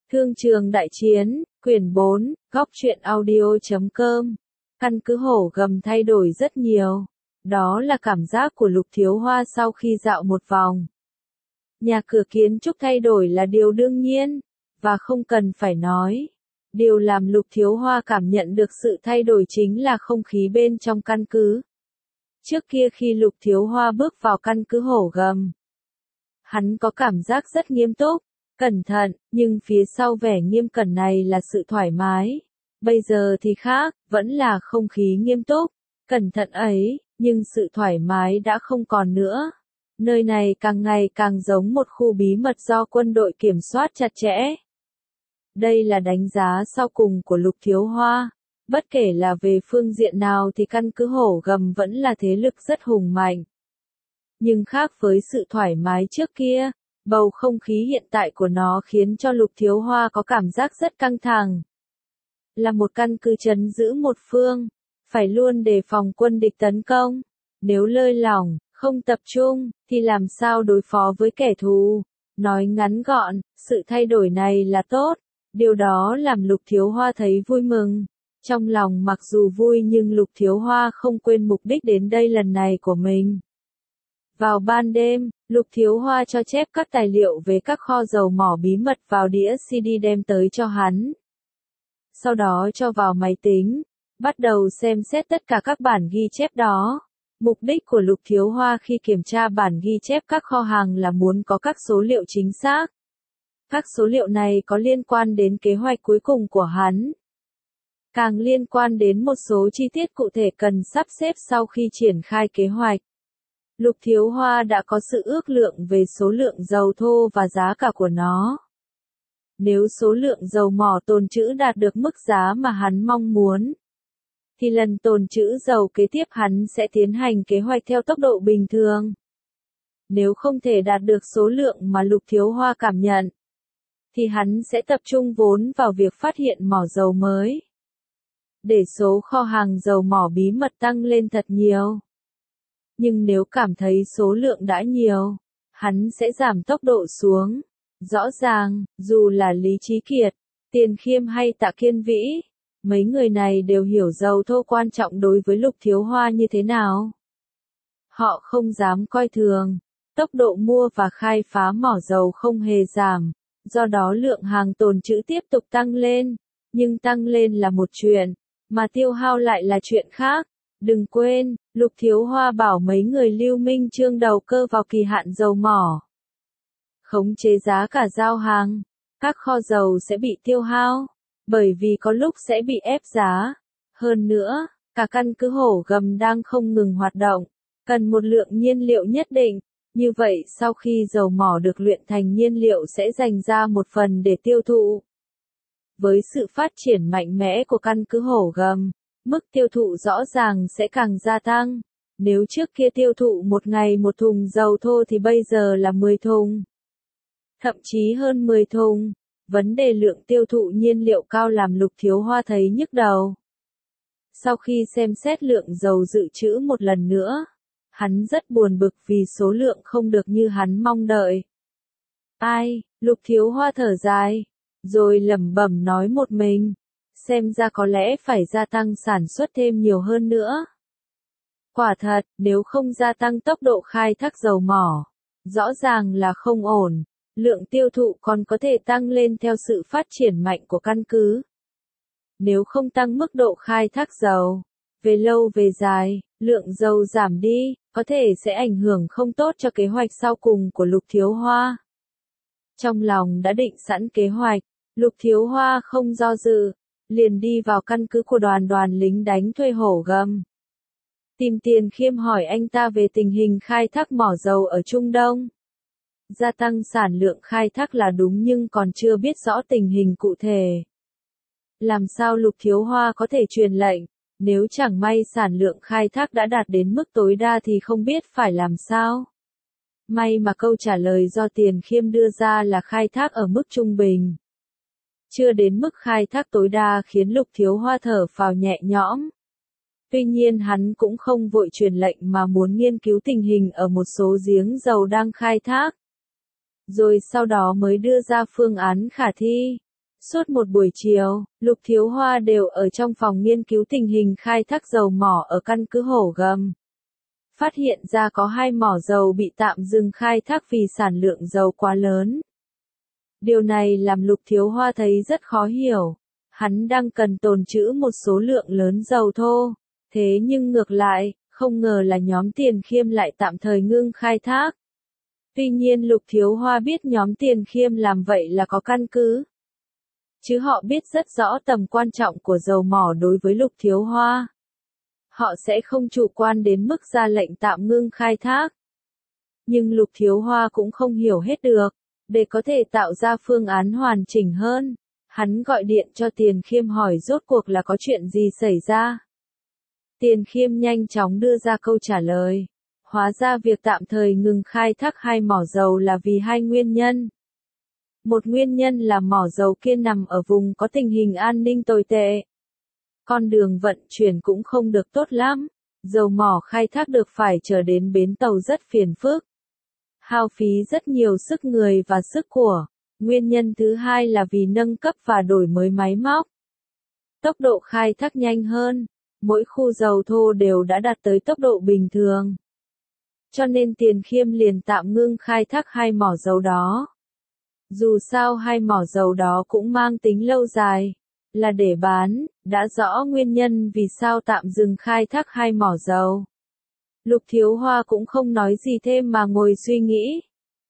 Thương trường đại chiến, quyển 4, góc truyện audio.com. Căn cứ Hổ Gầm thay đổi rất nhiều. Đó là cảm giác của Lục Thiếu Hoa sau khi dạo một vòng. Nhà cửa kiến trúc thay đổi là điều đương nhiên, và không cần phải nói. Điều làm Lục Thiếu Hoa cảm nhận được sự thay đổi chính là không khí bên trong căn cứ. Trước kia khi Lục Thiếu Hoa bước vào căn cứ Hổ Gầm, hắn có cảm giác rất nghiêm túc, cẩn thận, nhưng phía sau vẻ nghiêm cẩn này là sự thoải mái. Bây giờ thì khác, vẫn là không khí nghiêm túc, cẩn thận ấy, nhưng sự thoải mái đã không còn nữa. Nơi này càng ngày càng giống một khu bí mật do quân đội kiểm soát chặt chẽ. Đây là đánh giá sau cùng của Lục Thiếu Hoa. Bất kể là về phương diện nào thì căn cứ Hổ Gầm vẫn là thế lực rất hùng mạnh. Nhưng khác với sự thoải mái trước kia, bầu không khí hiện tại của nó khiến cho Lục Thiếu Hoa có cảm giác rất căng thẳng. Là một căn cứ trấn giữ một phương, phải luôn đề phòng quân địch tấn công. Nếu lơi lỏng, không tập trung, thì làm sao đối phó với kẻ thù? Nói ngắn gọn, sự thay đổi này là tốt. Điều đó làm Lục Thiếu Hoa thấy vui mừng. Trong lòng mặc dù vui nhưng Lục Thiếu Hoa không quên mục đích đến đây lần này của mình. Vào ban đêm, Lục Thiếu Hoa cho chép các tài liệu về các kho dầu mỏ bí mật vào đĩa CD đem tới cho hắn. Sau đó cho vào máy tính, bắt đầu xem xét tất cả các bản ghi chép đó. Mục đích của Lục Thiếu Hoa khi kiểm tra bản ghi chép các kho hàng là muốn có các số liệu chính xác. Các số liệu này có liên quan đến kế hoạch cuối cùng của hắn. Càng liên quan đến một số chi tiết cụ thể cần sắp xếp sau khi triển khai kế hoạch. Lục Thiếu Hoa đã có sự ước lượng về số lượng dầu thô và giá cả của nó. Nếu số lượng dầu mỏ tồn trữ đạt được mức giá mà hắn mong muốn, thì lần tồn trữ dầu kế tiếp hắn sẽ tiến hành kế hoạch theo tốc độ bình thường. Nếu không thể đạt được số lượng mà Lục Thiếu Hoa cảm nhận, thì hắn sẽ tập trung vốn vào việc phát hiện mỏ dầu mới. Để số kho hàng dầu mỏ bí mật tăng lên thật nhiều. Nhưng nếu cảm thấy số lượng đã nhiều, hắn sẽ giảm tốc độ xuống. Rõ ràng, dù là Lý Chí Kiệt, Tiền Khiêm hay Tạ Kiên Vĩ, mấy người này đều hiểu dầu thô quan trọng đối với Lục Thiếu Hoa như thế nào. Họ không dám coi thường, tốc độ mua và khai phá mỏ dầu không hề giảm, do đó lượng hàng tồn trữ tiếp tục tăng lên, nhưng tăng lên là một chuyện, mà tiêu hao lại là chuyện khác. Đừng quên, Lục Thiếu Hoa bảo mấy người Lưu Minh Chương đầu cơ vào kỳ hạn dầu mỏ. Khống chế giá cả giao hàng, các kho dầu sẽ bị tiêu hao, bởi vì có lúc sẽ bị ép giá. Hơn nữa, cả căn cứ Hổ Gầm đang không ngừng hoạt động, cần một lượng nhiên liệu nhất định. Như vậy sau khi dầu mỏ được luyện thành nhiên liệu sẽ dành ra một phần để tiêu thụ. Với sự phát triển mạnh mẽ của căn cứ Hổ Gầm, mức tiêu thụ rõ ràng sẽ càng gia tăng. Nếu trước kia tiêu thụ một ngày một thùng dầu thô thì bây giờ là 10 thùng. Thậm chí hơn 10 thùng. Vấn đề lượng tiêu thụ nhiên liệu cao làm Lục Thiếu Hoa thấy nhức đầu. Sau khi xem xét lượng dầu dự trữ một lần nữa, hắn rất buồn bực vì số lượng không được như hắn mong đợi. Ai, Lục Thiếu Hoa thở dài, rồi lẩm bẩm nói một mình. Xem ra có lẽ phải gia tăng sản xuất thêm nhiều hơn nữa. Quả thật, nếu không gia tăng tốc độ khai thác dầu mỏ, rõ ràng là không ổn. Lượng tiêu thụ còn có thể tăng lên theo sự phát triển mạnh của căn cứ. Nếu không tăng mức độ khai thác dầu, về lâu về dài, lượng dầu giảm đi, có thể sẽ ảnh hưởng không tốt cho kế hoạch sau cùng của Lục Thiếu Hoa. Trong lòng đã định sẵn kế hoạch, Lục Thiếu Hoa không do dự, liền đi vào căn cứ của đoàn lính đánh thuê Hổ Gầm. Tìm Tiền Khiêm hỏi anh ta về tình hình khai thác mỏ dầu ở Trung Đông. Gia tăng sản lượng khai thác là đúng nhưng còn chưa biết rõ tình hình cụ thể. Làm sao Lục Thiếu Hoa có thể truyền lệnh, nếu chẳng may sản lượng khai thác đã đạt đến mức tối đa thì không biết phải làm sao. May mà câu trả lời do Tiền Khiêm đưa ra là khai thác ở mức trung bình. Chưa đến mức khai thác tối đa khiến Lục Thiếu Hoa thở phào nhẹ nhõm. Tuy nhiên hắn cũng không vội truyền lệnh mà muốn nghiên cứu tình hình ở một số giếng dầu đang khai thác. Rồi sau đó mới đưa ra phương án khả thi. Suốt một buổi chiều, Lục Thiếu Hoa đều ở trong phòng nghiên cứu tình hình khai thác dầu mỏ ở căn cứ Hổ Gầm. Phát hiện ra có 2 mỏ dầu bị tạm dừng khai thác vì sản lượng dầu quá lớn. Điều này làm Lục Thiếu Hoa thấy rất khó hiểu. Hắn đang cần tồn trữ một số lượng lớn dầu thô. Thế nhưng ngược lại, không ngờ là nhóm Tiền Khiêm lại tạm thời ngưng khai thác. Tuy nhiên Lục Thiếu Hoa biết nhóm Tiền Khiêm làm vậy là có căn cứ. Chứ họ biết rất rõ tầm quan trọng của dầu mỏ đối với Lục Thiếu Hoa. Họ sẽ không chủ quan đến mức ra lệnh tạm ngưng khai thác. Nhưng Lục Thiếu Hoa cũng không hiểu hết được. Để có thể tạo ra phương án hoàn chỉnh hơn, hắn gọi điện cho Tiền Khiêm hỏi rốt cuộc là có chuyện gì xảy ra. Tiền Khiêm nhanh chóng đưa ra câu trả lời. Hóa ra việc tạm thời ngừng khai thác 2 mỏ dầu là vì 2 nguyên nhân. Một nguyên nhân là mỏ dầu kia nằm ở vùng có tình hình an ninh tồi tệ. Con đường vận chuyển cũng không được tốt lắm. Dầu mỏ khai thác được phải trở đến bến tàu rất phiền phức. Hao phí rất nhiều sức người và sức của. Nguyên nhân thứ hai là vì nâng cấp và đổi mới máy móc. Tốc độ khai thác nhanh hơn. Mỗi khu dầu thô đều đã đạt tới tốc độ bình thường. Cho nên Tiền Khiêm liền tạm ngưng khai thác 2 mỏ dầu đó. Dù sao 2 mỏ dầu đó cũng mang tính lâu dài, là để bán, đã rõ nguyên nhân vì sao tạm dừng khai thác 2 mỏ dầu. Lục Thiếu Hoa cũng không nói gì thêm mà ngồi suy nghĩ.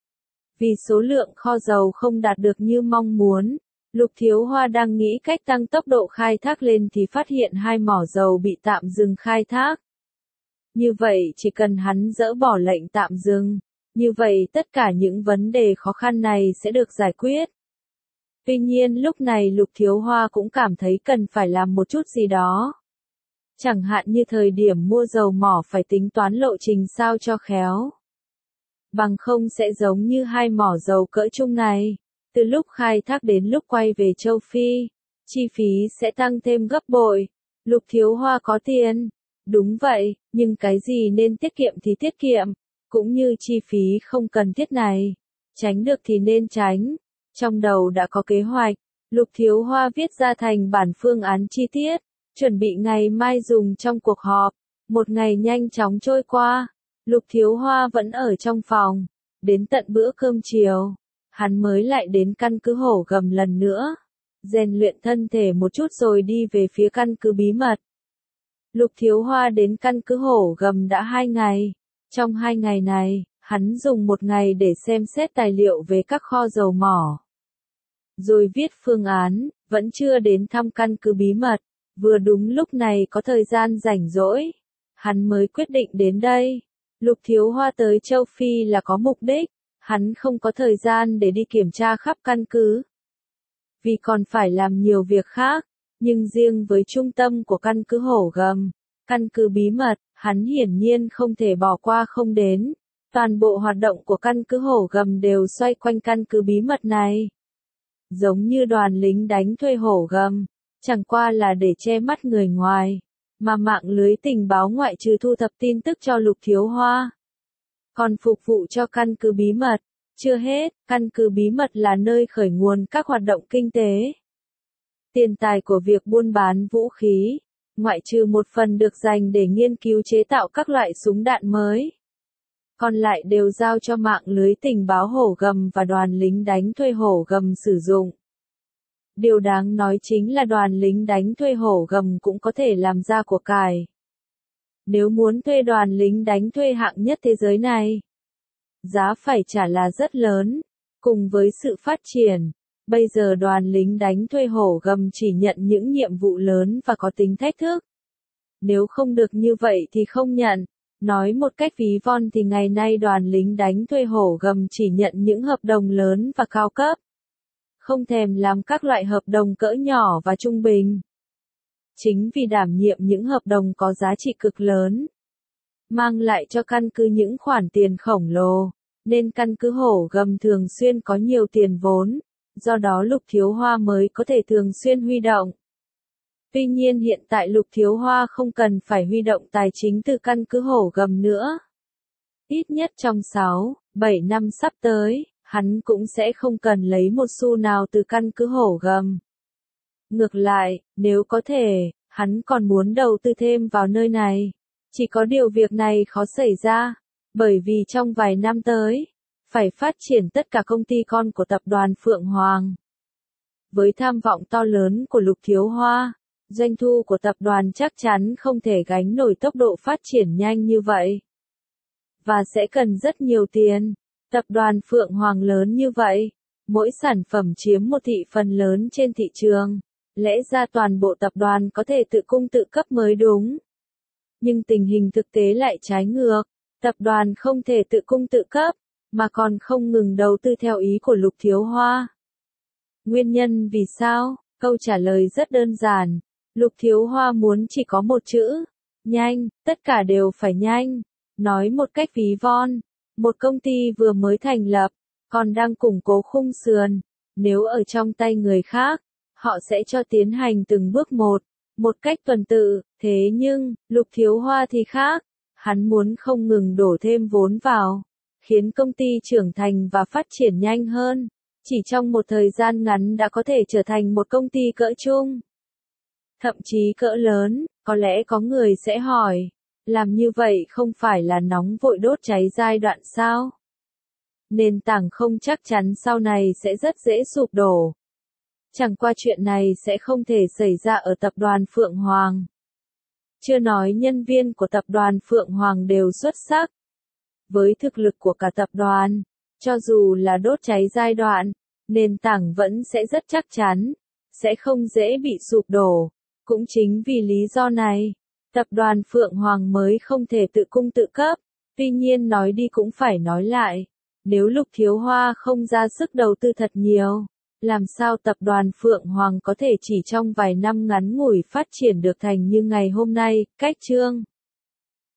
Vì số lượng kho dầu không đạt được như mong muốn, Lục Thiếu Hoa đang nghĩ cách tăng tốc độ khai thác lên thì phát hiện 2 mỏ dầu bị tạm dừng khai thác. Như vậy chỉ cần hắn dỡ bỏ lệnh tạm dừng, như vậy tất cả những vấn đề khó khăn này sẽ được giải quyết. Tuy nhiên lúc này Lục Thiếu Hoa cũng cảm thấy cần phải làm một chút gì đó. Chẳng hạn như thời điểm mua dầu mỏ phải tính toán lộ trình sao cho khéo. Bằng không sẽ giống như 2 mỏ dầu cỡ chung này. Từ lúc khai thác đến lúc quay về châu Phi, chi phí sẽ tăng thêm gấp bội. Lục Thiếu Hoa có tiền. Đúng vậy, nhưng cái gì nên tiết kiệm thì tiết kiệm. Cũng như chi phí không cần thiết này. Tránh được thì nên tránh. Trong đầu đã có kế hoạch. Lục Thiếu Hoa viết ra thành bản phương án chi tiết. Chuẩn bị ngày mai dùng trong cuộc họp. Một ngày nhanh chóng trôi qua. Lục Thiếu Hoa vẫn ở trong phòng. Đến tận bữa cơm chiều, hắn mới lại đến căn cứ Hổ Gầm lần nữa. Rèn luyện thân thể một chút rồi đi về phía căn cứ bí mật. Lục Thiếu Hoa đến căn cứ Hổ Gầm đã 2 ngày. Trong 2 ngày này, hắn dùng 1 ngày để xem xét tài liệu về các kho dầu mỏ. Rồi viết phương án, vẫn chưa đến thăm căn cứ bí mật. Vừa đúng lúc này có thời gian rảnh rỗi. Hắn mới quyết định đến đây. Lục Thiếu Hoa tới châu Phi là có mục đích. Hắn không có thời gian để đi kiểm tra khắp căn cứ. Vì còn phải làm nhiều việc khác. Nhưng riêng với trung tâm của căn cứ Hổ Gầm, căn cứ bí mật, hắn hiển nhiên không thể bỏ qua không đến. Toàn bộ hoạt động của căn cứ Hổ Gầm đều xoay quanh căn cứ bí mật này. Giống như đoàn lính đánh thuê Hổ Gầm, chẳng qua là để che mắt người ngoài, mà mạng lưới tình báo ngoại trừ thu thập tin tức cho Lục Thiếu Hoa, còn phục vụ cho căn cứ bí mật. Chưa hết, căn cứ bí mật là nơi khởi nguồn các hoạt động kinh tế. Tiền tài của việc buôn bán vũ khí, ngoại trừ một phần được dành để nghiên cứu chế tạo các loại súng đạn mới. Còn lại đều giao cho mạng lưới tình báo Hổ Gầm và đoàn lính đánh thuê Hổ Gầm sử dụng. Điều đáng nói chính là đoàn lính đánh thuê Hổ Gầm cũng có thể làm ra của cải. Nếu muốn thuê đoàn lính đánh thuê hạng nhất thế giới này, giá phải trả là rất lớn. Cùng với sự phát triển, bây giờ đoàn lính đánh thuê Hổ Gầm chỉ nhận những nhiệm vụ lớn và có tính thách thức. Nếu không được như vậy thì không nhận. Nói một cách ví von thì ngày nay đoàn lính đánh thuê Hổ Gầm chỉ nhận những hợp đồng lớn và cao cấp. Không thèm làm các loại hợp đồng cỡ nhỏ và trung bình. Chính vì đảm nhiệm những hợp đồng có giá trị cực lớn, mang lại cho căn cứ những khoản tiền khổng lồ, nên căn cứ Hổ Gầm thường xuyên có nhiều tiền vốn, do đó Lục Thiếu Hoa mới có thể thường xuyên huy động. Tuy nhiên hiện tại Lục Thiếu Hoa không cần phải huy động tài chính từ căn cứ Hổ Gầm nữa. Ít nhất trong 6, 7 năm sắp tới, hắn cũng sẽ không cần lấy một xu nào từ căn cứ Hổ Gầm. Ngược lại, nếu có thể, hắn còn muốn đầu tư thêm vào nơi này. Chỉ có điều việc này khó xảy ra, bởi vì trong vài năm tới, phải phát triển tất cả công ty con của tập đoàn Phượng Hoàng. Với tham vọng to lớn của Lục Thiếu Hoa, doanh thu của tập đoàn chắc chắn không thể gánh nổi tốc độ phát triển nhanh như vậy. Và sẽ cần rất nhiều tiền. Tập đoàn Phượng Hoàng lớn như vậy, mỗi sản phẩm chiếm một thị phần lớn trên thị trường. Lẽ ra toàn bộ tập đoàn có thể tự cung tự cấp mới đúng. Nhưng tình hình thực tế lại trái ngược. Tập đoàn không thể tự cung tự cấp, mà còn không ngừng đầu tư theo ý của Lục Thiếu Hoa. Nguyên nhân vì sao? Câu trả lời rất đơn giản. Lục Thiếu Hoa muốn chỉ có một chữ. Nhanh, tất cả đều phải nhanh. Nói một cách ví von. Một công ty vừa mới thành lập, còn đang củng cố khung sườn. Nếu ở trong tay người khác, họ sẽ cho tiến hành từng bước một cách tuần tự. Thế nhưng, Lục Thiếu Hoa thì khác. Hắn muốn không ngừng đổ thêm vốn vào, khiến công ty trưởng thành và phát triển nhanh hơn. Chỉ trong một thời gian ngắn đã có thể trở thành một công ty cỡ trung. Thậm chí cỡ lớn, có lẽ có người sẽ hỏi, làm như vậy không phải là nóng vội đốt cháy giai đoạn sao? Nền tảng không chắc chắn sau này sẽ rất dễ sụp đổ. Chẳng qua chuyện này sẽ không thể xảy ra ở tập đoàn Phượng Hoàng. Chưa nói nhân viên của tập đoàn Phượng Hoàng đều xuất sắc. Với thực lực của cả tập đoàn, cho dù là đốt cháy giai đoạn, nền tảng vẫn sẽ rất chắc chắn, sẽ không dễ bị sụp đổ. Cũng chính vì lý do này, tập đoàn Phượng Hoàng mới không thể tự cung tự cấp. Tuy nhiên nói đi cũng phải nói lại, nếu Lục Thiếu Hoa không ra sức đầu tư thật nhiều, làm sao tập đoàn Phượng Hoàng có thể chỉ trong vài năm ngắn ngủi phát triển được thành như ngày hôm nay? Cách chương